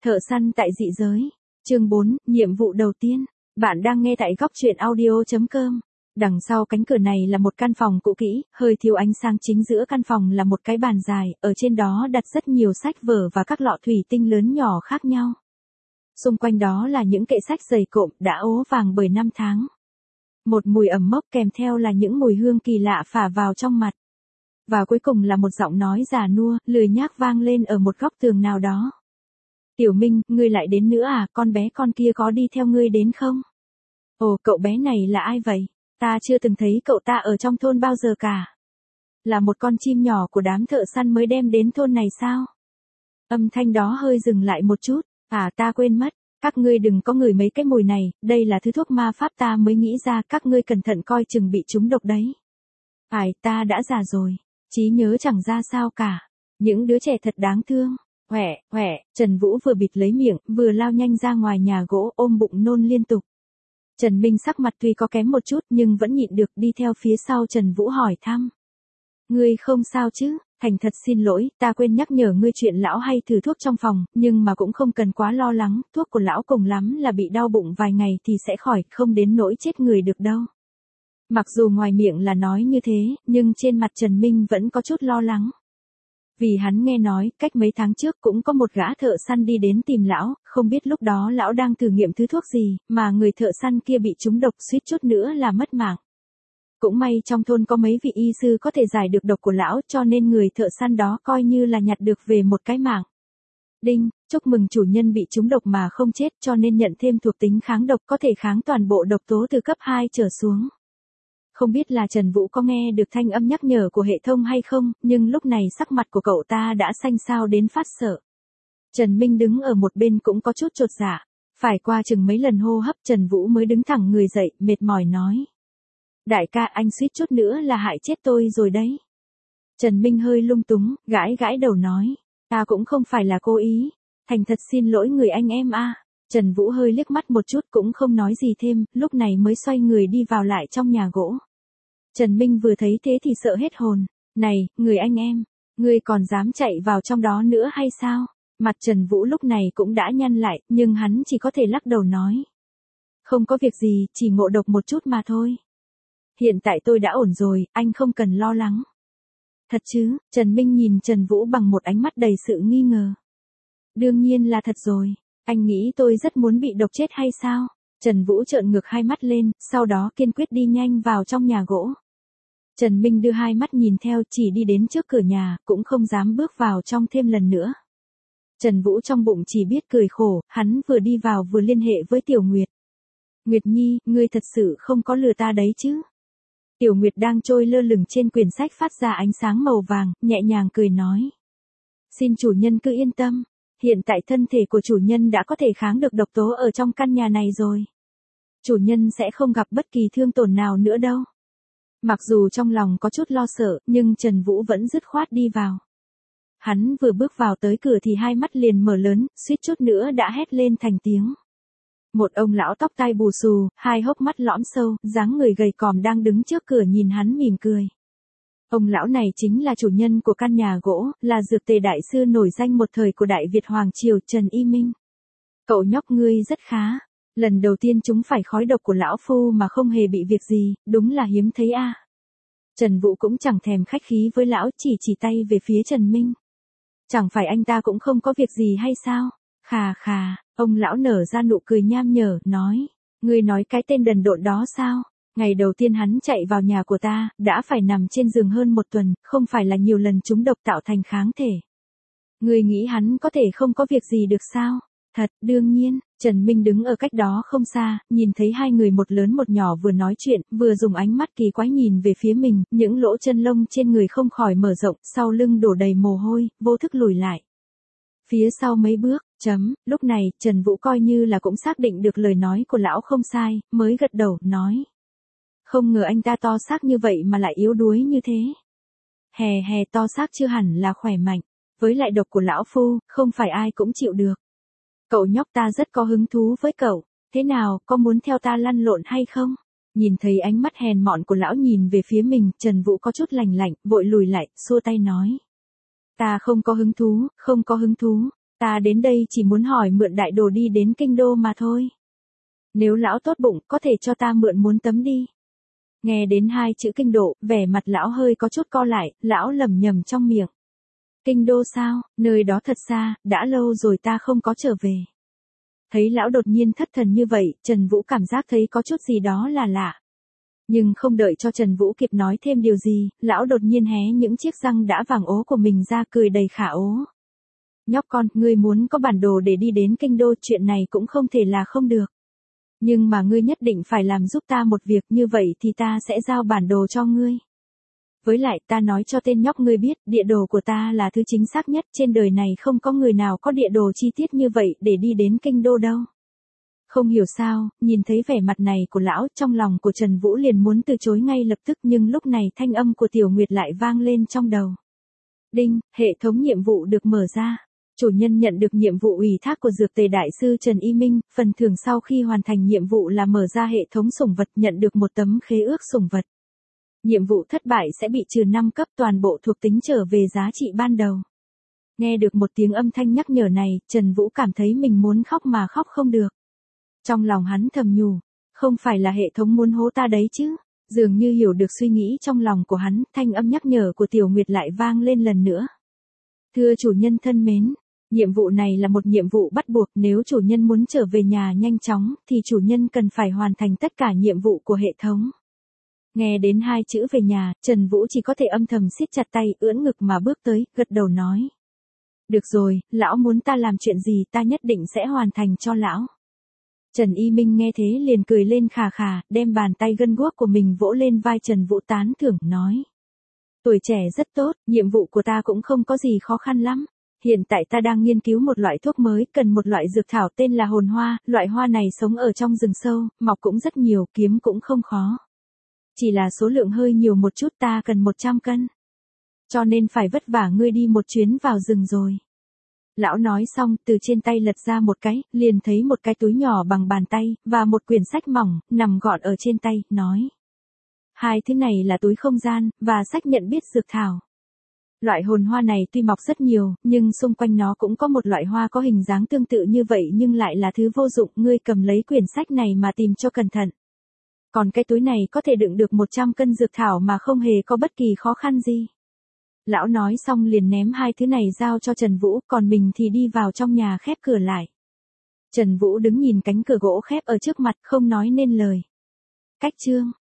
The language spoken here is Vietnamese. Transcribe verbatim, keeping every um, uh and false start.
Thợ săn tại dị giới. Chương bốn, nhiệm vụ đầu tiên. Bạn đang nghe tại góc truyện audio chấm com. Đằng sau cánh cửa này là một căn phòng cũ kỹ, hơi thiếu ánh sáng, chính giữa căn phòng là một cái bàn dài, ở trên đó đặt rất nhiều sách vở và các lọ thủy tinh lớn nhỏ khác nhau. Xung quanh đó là những kệ sách dày cộm, đã ố vàng bởi năm tháng. Một mùi ẩm mốc kèm theo là những mùi hương kỳ lạ phả vào trong mặt. Và cuối cùng là một giọng nói già nua, lười nhác vang lên ở một góc tường nào đó. Tiểu Minh, ngươi lại đến nữa à, con bé con kia có đi theo ngươi đến không? Ồ, cậu bé này là ai vậy? Ta chưa từng thấy cậu ta ở trong thôn bao giờ cả. Là một con chim nhỏ của đám thợ săn mới đem đến thôn này sao? Âm thanh đó hơi dừng lại một chút. À, ta quên mất. Các ngươi đừng có ngửi mấy cái mùi này, đây là thứ thuốc ma pháp ta mới nghĩ ra, các ngươi cẩn thận coi chừng bị trúng độc đấy. Phải, ta đã già rồi. Trí nhớ chẳng ra sao cả. Những đứa trẻ thật đáng thương. Hoẹ, hoẹ, Trần Vũ vừa bịt lấy miệng, vừa lao nhanh ra ngoài nhà gỗ, ôm bụng nôn liên tục. Trần Minh sắc mặt tuy có kém một chút nhưng vẫn nhịn được, đi theo phía sau Trần Vũ hỏi thăm. Ngươi không sao chứ? Thành thật xin lỗi, ta quên nhắc nhở ngươi chuyện lão hay thử thuốc trong phòng, nhưng mà cũng không cần quá lo lắng, thuốc của lão cùng lắm là bị đau bụng vài ngày thì sẽ khỏi, không đến nỗi chết người được đâu. Mặc dù ngoài miệng là nói như thế, nhưng trên mặt Trần Minh vẫn có chút lo lắng. Vì hắn nghe nói, cách mấy tháng trước cũng có một gã thợ săn đi đến tìm lão, không biết lúc đó lão đang thử nghiệm thứ thuốc gì, mà người thợ săn kia bị trúng độc, suýt chút nữa là mất mạng. Cũng may trong thôn có mấy vị y sư có thể giải được độc của lão, cho nên người thợ săn đó coi như là nhặt được về một cái mạng. Đinh, chúc mừng chủ nhân bị trúng độc mà không chết, cho nên nhận thêm thuộc tính kháng độc, có thể kháng toàn bộ độc tố từ cấp hai trở xuống. Không biết là Trần Vũ có nghe được thanh âm nhắc nhở của hệ thống hay không, nhưng lúc này sắc mặt của cậu ta đã xanh xao đến phát sợ. Trần Minh đứng ở một bên cũng có chút chột dạ. Phải qua chừng mấy lần hô hấp Trần Vũ mới đứng thẳng người dậy, mệt mỏi nói. Đại ca, anh suýt chút nữa là hại chết tôi rồi đấy. Trần Minh hơi lung túng, gãi gãi đầu nói. Ta cũng không phải là cố ý. Thành thật xin lỗi người anh em a. Trần Vũ hơi liếc mắt một chút cũng không nói gì thêm, lúc này mới xoay người đi vào lại trong nhà gỗ. Trần Minh vừa thấy thế thì sợ hết hồn. Này, người anh em, ngươi còn dám chạy vào trong đó nữa hay sao? Mặt Trần Vũ lúc này cũng đã nhăn lại, nhưng hắn chỉ có thể lắc đầu nói. Không có việc gì, chỉ ngộ độc một chút mà thôi. Hiện tại tôi đã ổn rồi, anh không cần lo lắng. Thật chứ? Trần Minh nhìn Trần Vũ bằng một ánh mắt đầy sự nghi ngờ. Đương nhiên là thật rồi. Anh nghĩ tôi rất muốn bị độc chết hay sao? Trần Vũ trợn ngược hai mắt lên, sau đó kiên quyết đi nhanh vào trong nhà gỗ. Trần Minh đưa hai mắt nhìn theo, chỉ đi đến trước cửa nhà, cũng không dám bước vào trong thêm lần nữa. Trần Vũ trong bụng chỉ biết cười khổ, hắn vừa đi vào vừa liên hệ với Tiểu Nguyệt. Nguyệt Nhi, ngươi thật sự không có lừa ta đấy chứ? Tiểu Nguyệt đang trôi lơ lửng trên quyển sách phát ra ánh sáng màu vàng, nhẹ nhàng cười nói. Xin chủ nhân cứ yên tâm. Hiện tại thân thể của chủ nhân đã có thể kháng được độc tố ở trong căn nhà này rồi. Chủ nhân sẽ không gặp bất kỳ thương tổn nào nữa đâu. Mặc dù trong lòng có chút lo sợ, nhưng Trần Vũ vẫn dứt khoát đi vào. Hắn vừa bước vào tới cửa thì hai mắt liền mở lớn, suýt chút nữa đã hét lên thành tiếng. Một ông lão tóc tai bù xù, hai hốc mắt lõm sâu, dáng người gầy còm đang đứng trước cửa nhìn hắn mỉm cười. Ông lão này chính là chủ nhân của căn nhà gỗ, là dược tề đại sư nổi danh một thời của Đại Việt Hoàng Triều, Trần Y Minh. Cậu nhóc ngươi rất khá. Lần đầu tiên chúng phải khói độc của lão phu mà không hề bị việc gì, đúng là hiếm thấy a. À. Trần Vũ cũng chẳng thèm khách khí với lão, chỉ chỉ tay về phía Trần Minh. Chẳng phải anh ta cũng không có việc gì hay sao? Khà khà, ông lão nở ra nụ cười nham nhở, nói. Ngươi nói cái tên đần độn đó sao? Ngày đầu tiên hắn chạy vào nhà của ta, đã phải nằm trên giường hơn một tuần, không phải là nhiều lần trúng độc tạo thành kháng thể. Ngươi nghĩ hắn có thể không có việc gì được sao? Thật, đương nhiên. Trần Minh đứng ở cách đó không xa, nhìn thấy hai người một lớn một nhỏ vừa nói chuyện, vừa dùng ánh mắt kỳ quái nhìn về phía mình, những lỗ chân lông trên người không khỏi mở rộng, sau lưng đổ đầy mồ hôi, vô thức lùi lại. Phía sau mấy bước, chấm, lúc này, Trần Vũ coi như là cũng xác định được lời nói của lão không sai, mới gật đầu, nói. Không ngờ anh ta to xác như vậy mà lại yếu đuối như thế. Hè hè to xác chưa hẳn là khỏe mạnh, với lại độc của lão phu, không phải ai cũng chịu được. Cậu nhóc ta rất có hứng thú với cậu, thế nào, có muốn theo ta lăn lộn hay không? Nhìn thấy ánh mắt hèn mọn của lão nhìn về phía mình, Trần Vũ có chút lành lạnh, vội lùi lại, xua tay nói. Ta không có hứng thú, không có hứng thú, Ta đến đây chỉ muốn hỏi mượn đại đồ đi đến kinh đô mà thôi. Nếu lão tốt bụng, có thể cho ta mượn muốn tấm đi. Nghe đến hai chữ kinh độ, vẻ mặt lão hơi có chút co lại, lão lẩm nhẩm trong miệng. Kinh đô sao, nơi đó thật xa, đã lâu rồi ta không có trở về. Thấy lão đột nhiên thất thần như vậy, Trần Vũ cảm giác thấy có chút gì đó là lạ. Nhưng không đợi cho Trần Vũ kịp nói thêm điều gì, lão đột nhiên hé những chiếc răng đã vàng ố của mình ra cười đầy khả ố. Nhóc con, ngươi muốn có bản đồ để đi đến kinh đô, chuyện này cũng không thể là không được. Nhưng mà ngươi nhất định phải làm giúp ta một việc, như vậy thì ta sẽ giao bản đồ cho ngươi. Với lại ta nói cho tên nhóc ngươi biết, địa đồ của ta là thứ chính xác nhất, trên đời này không có người nào có địa đồ chi tiết như vậy để đi đến kinh đô đâu. Không hiểu sao, nhìn thấy vẻ mặt này của lão, trong lòng của Trần Vũ liền muốn từ chối ngay lập tức, nhưng lúc này thanh âm của Tiểu Nguyệt lại vang lên trong đầu. Đinh, hệ thống nhiệm vụ được mở ra. Chủ nhân nhận được nhiệm vụ ủy thác của Dược Tề Đại sư Trần Y Minh, phần thưởng sau khi hoàn thành nhiệm vụ là mở ra hệ thống sủng vật, nhận được một tấm khế ước sủng vật. Nhiệm vụ thất bại sẽ bị trừ năm cấp, toàn bộ thuộc tính trở về giá trị ban đầu. Nghe được một tiếng âm thanh nhắc nhở này, Trần Vũ cảm thấy mình muốn khóc mà khóc không được. Trong lòng hắn thầm nhủ, không phải là hệ thống muốn hố ta đấy chứ. Dường như hiểu được suy nghĩ trong lòng của hắn, thanh âm nhắc nhở của Tiểu Nguyệt lại vang lên lần nữa. Thưa chủ nhân thân mến, nhiệm vụ này là một nhiệm vụ bắt buộc, nếu chủ nhân muốn trở về nhà nhanh chóng, thì chủ nhân cần phải hoàn thành tất cả nhiệm vụ của hệ thống. Nghe đến hai chữ về nhà, Trần Vũ chỉ có thể âm thầm siết chặt tay, ưỡn ngực mà bước tới, gật đầu nói. Được rồi, lão muốn ta làm chuyện gì ta nhất định sẽ hoàn thành cho lão. Trần Y Minh nghe thế liền cười lên khà khà, đem bàn tay gân guốc của mình vỗ lên vai Trần Vũ tán thưởng, nói. Tuổi trẻ rất tốt, nhiệm vụ của ta cũng không có gì khó khăn lắm. Hiện tại ta đang nghiên cứu một loại thuốc mới, cần một loại dược thảo tên là hồn hoa, loại hoa này sống ở trong rừng sâu, mọc cũng rất nhiều, kiếm cũng không khó. Chỉ là số lượng hơi nhiều một chút, ta cần một trăm cân. Cho nên phải vất vả ngươi đi một chuyến vào rừng rồi. Lão nói xong, từ trên tay lật ra một cái, liền thấy một cái túi nhỏ bằng bàn tay, và một quyển sách mỏng, nằm gọn ở trên tay, nói. Hai thứ này là túi không gian, và sách nhận biết dược thảo. Loại hồn hoa này tuy mọc rất nhiều, nhưng xung quanh nó cũng có một loại hoa có hình dáng tương tự như vậy nhưng lại là thứ vô dụng, ngươi cầm lấy quyển sách này mà tìm cho cẩn thận. Còn cái túi này có thể đựng được một trăm cân dược thảo mà không hề có bất kỳ khó khăn gì. Lão nói xong liền ném hai thứ này giao cho Trần Vũ, còn mình thì đi vào trong nhà khép cửa lại. Trần Vũ đứng nhìn cánh cửa gỗ khép ở trước mặt, không nói nên lời. Cách chương